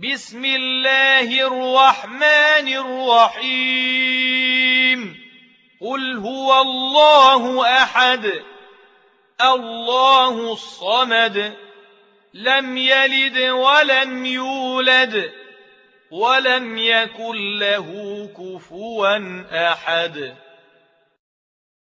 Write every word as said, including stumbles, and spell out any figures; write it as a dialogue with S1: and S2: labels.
S1: بسم الله الرحمن الرحيم قل هو الله أحد الله الصمد لم يلد ولم يولد ولم يكن له كفوا أحد.